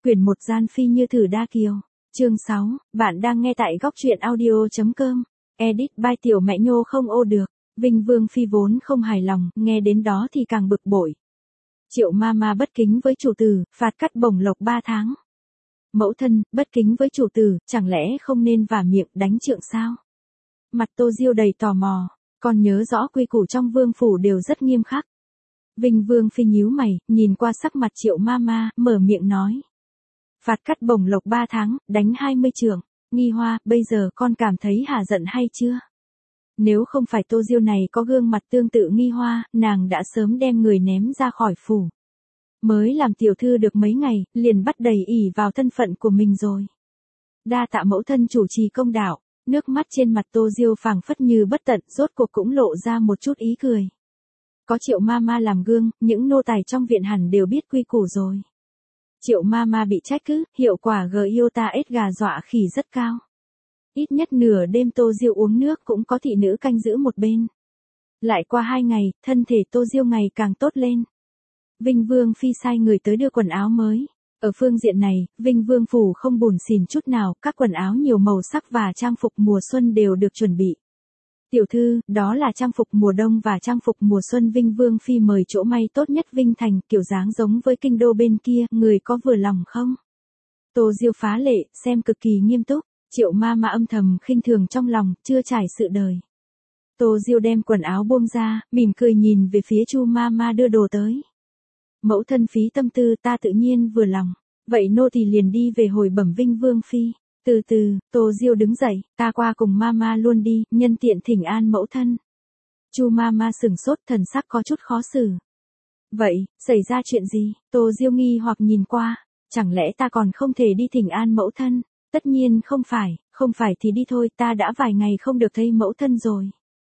Quyển 1 Gian Phi như thử đa kiều. Chương 6, bạn đang nghe tại góc truyện audio.com. Edit by Tiểu Mẹ Nhô không ô được. Vinh Vương Phi vốn không hài lòng, nghe đến đó thì càng bực bội. Triệu Mama bất kính với chủ tử, phạt cắt bổng lộc 3 tháng. Mẫu thân, bất kính với chủ tử, chẳng lẽ không nên vả miệng đánh trượng sao? Mặt Tô Diêu đầy tò mò, con nhớ rõ quy củ trong vương phủ đều rất nghiêm khắc. Vinh Vương Phi nhíu mày, nhìn qua sắc mặt Triệu Mama, mở miệng nói. Phạt cắt bổng lộc 3 tháng, đánh 20 trượng. Nghi Hoa, bây giờ con cảm thấy hả giận hay chưa? Nếu không phải Tô Diêu này có gương mặt tương tự Nghi Hoa, nàng đã sớm đem người ném ra khỏi phủ. Mới làm tiểu thư được mấy ngày, liền bắt đầy ỉ vào thân phận của mình rồi. Đa tạ mẫu thân chủ trì công đạo, nước mắt trên mặt Tô Diêu phảng phất như bất tận, rốt cuộc cũng lộ ra một chút ý cười. Có Triệu Mama làm gương, những nô tài trong viện hẳn đều biết quy củ rồi. Triệu Mama bị trách cứ, hiệu quả Giota ết gà dọa khỉ rất cao. Ít nhất nửa đêm Tô Diêu uống nước cũng có thị nữ canh giữ một bên. Lại qua 2 ngày, thân thể Tô Diêu ngày càng tốt lên. Vinh Vương Phi sai người tới đưa quần áo mới. Ở phương diện này, Vinh Vương phủ không bủn xỉn chút nào, các quần áo nhiều màu sắc và trang phục mùa xuân đều được chuẩn bị. Tiểu thư, đó là trang phục mùa đông và trang phục mùa xuân Vinh Vương Phi mời chỗ may tốt nhất Vinh Thành, kiểu dáng giống với kinh đô bên kia, người có vừa lòng không? Tô Diêu phá lệ, xem cực kỳ nghiêm túc, Triệu Mama âm thầm khinh thường trong lòng, chưa trải sự đời. Tô Diêu đem quần áo buông ra, mỉm cười nhìn về phía Chu Mama đưa đồ tới. Mẫu thân phí tâm tư ta tự nhiên vừa lòng, vậy nô tỳ liền đi về hồi bẩm Vinh Vương Phi. Từ từ, Tô Diêu đứng dậy, ta qua cùng Mama luôn đi, nhân tiện thỉnh an mẫu thân. Chu Mama sửng sốt, thần sắc có chút khó xử. Vậy, xảy ra chuyện gì? Tô Diêu nghi hoặc nhìn qua, chẳng lẽ ta còn không thể đi thỉnh an mẫu thân? Tất nhiên không phải thì đi thôi, ta đã vài ngày không được thấy mẫu thân rồi.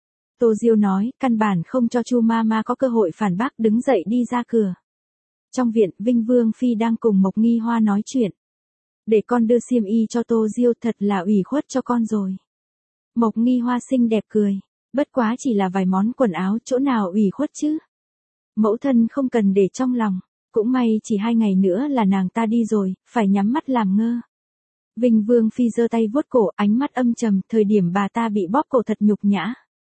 Tô Diêu nói, căn bản không cho Chu Mama có cơ hội phản bác, đứng dậy đi ra cửa. Trong viện, Vinh Vương Phi đang cùng Mộc Nghi Hoa nói chuyện. Để con đưa xiêm y cho Tô Diêu, thật là ủy khuất cho con rồi. Mộc Nghi Hoa xinh đẹp cười, bất quá chỉ là vài món quần áo, chỗ nào ủy khuất chứ. Mẫu thân không cần để trong lòng, cũng may chỉ 2 ngày nữa là nàng ta đi rồi, phải nhắm mắt làm ngơ. Vinh Vương Phi giơ tay vuốt cổ, ánh mắt âm trầm, thời điểm bà ta bị bóp cổ thật nhục nhã.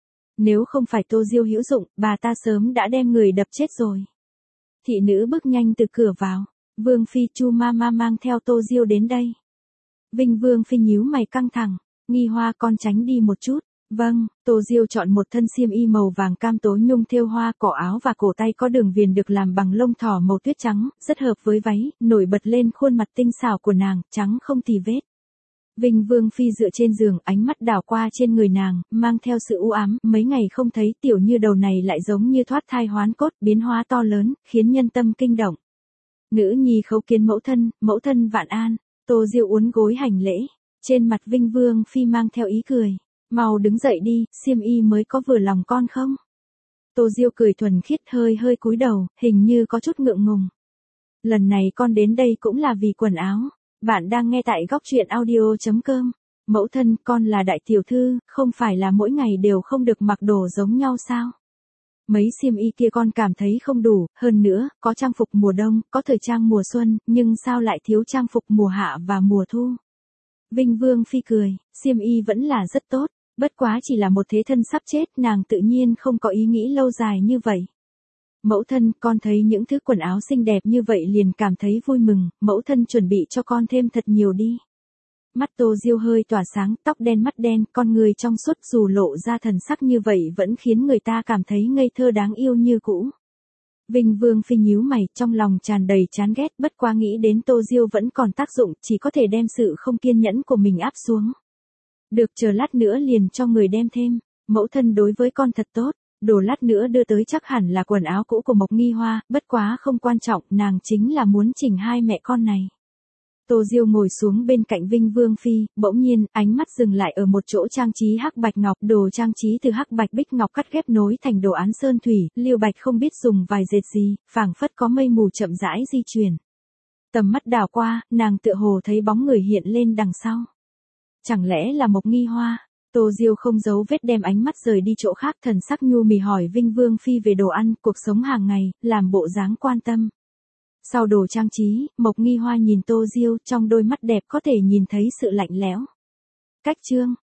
Nếu không phải Tô Diêu hữu dụng, bà ta sớm đã đem người đập chết rồi. Thị nữ bước nhanh từ cửa vào. Vương Phi, Chu Mama mang theo Tô Diêu đến đây. Vinh Vương Phi nhíu mày căng thẳng. Nghi Hoa, con tránh đi một chút. Vâng. Tô Diêu chọn một thân xiêm y màu vàng cam tối nhung thêu hoa, cổ áo và cổ tay có đường viền được làm bằng lông thỏ màu tuyết trắng, rất hợp với váy, nổi bật lên khuôn mặt tinh xảo của nàng, trắng không tì vết. Vinh Vương Phi dựa trên giường, ánh mắt đảo qua trên người nàng, mang theo sự u ám, mấy ngày không thấy tiểu như đầu này lại giống như thoát thai hoán cốt, biến hóa to lớn, khiến nhân tâm kinh động. Nữ nhi khấu kiến mẫu thân vạn an. Tô Diêu uốn gối hành lễ, trên mặt Vinh Vương Phi mang theo ý cười. Mau đứng dậy đi, xiêm y mới có vừa lòng con không? Tô Diêu cười thuần khiết, hơi cúi đầu, hình như có chút ngượng ngùng. Lần này con đến đây cũng là vì quần áo. Bạn đang nghe tại góc truyện audio.com. Mẫu thân, con là đại tiểu thư, không phải là mỗi ngày đều không được mặc đồ giống nhau sao? Mấy xiêm y kia con cảm thấy không đủ, hơn nữa, có trang phục mùa đông, có thời trang mùa xuân, nhưng sao lại thiếu trang phục mùa hạ và mùa thu? Vinh Vương Phi cười, xiêm y vẫn là rất tốt, bất quá chỉ là một thế thân sắp chết, nàng tự nhiên không có ý nghĩ lâu dài như vậy. Mẫu thân, con thấy những thứ quần áo xinh đẹp như vậy liền cảm thấy vui mừng, mẫu thân chuẩn bị cho con thêm thật nhiều đi. Mắt Tô Diêu hơi tỏa sáng, tóc đen mắt đen, con người trong suốt, dù lộ ra thần sắc như vậy vẫn khiến người ta cảm thấy ngây thơ đáng yêu như cũ. Vinh Vương Phi nhíu mày, trong lòng tràn đầy chán ghét, bất quá nghĩ đến Tô Diêu vẫn còn tác dụng, chỉ có thể đem sự không kiên nhẫn của mình áp xuống. Được, chờ lát nữa liền cho người đem thêm, mẫu thân đối với con thật tốt, đồ lát nữa đưa tới chắc hẳn là quần áo cũ của Mộc Nghi Hoa, bất quá không quan trọng, nàng chính là muốn chỉnh hai mẹ con này. Tô Diêu ngồi xuống bên cạnh Vinh Vương Phi, bỗng nhiên, ánh mắt dừng lại ở một chỗ trang trí hắc bạch ngọc, đồ trang trí từ hắc bạch bích ngọc cắt ghép nối thành đồ án sơn thủy, Liêu Bạch không biết dùng vài dệt gì, phảng phất có mây mù chậm rãi di chuyển. Tầm mắt đảo qua, nàng tựa hồ thấy bóng người hiện lên đằng sau. Chẳng lẽ là Mộc Nghi Hoa? Tô Diêu không giấu vết đem ánh mắt rời đi chỗ khác, thần sắc nhu mì hỏi Vinh Vương Phi về đồ ăn, cuộc sống hàng ngày, làm bộ dáng quan tâm. Sau đồ trang trí, Mộc Nghi Hoa nhìn Tô Diêu, trong đôi mắt đẹp có thể nhìn thấy sự lạnh lẽo. Cách chương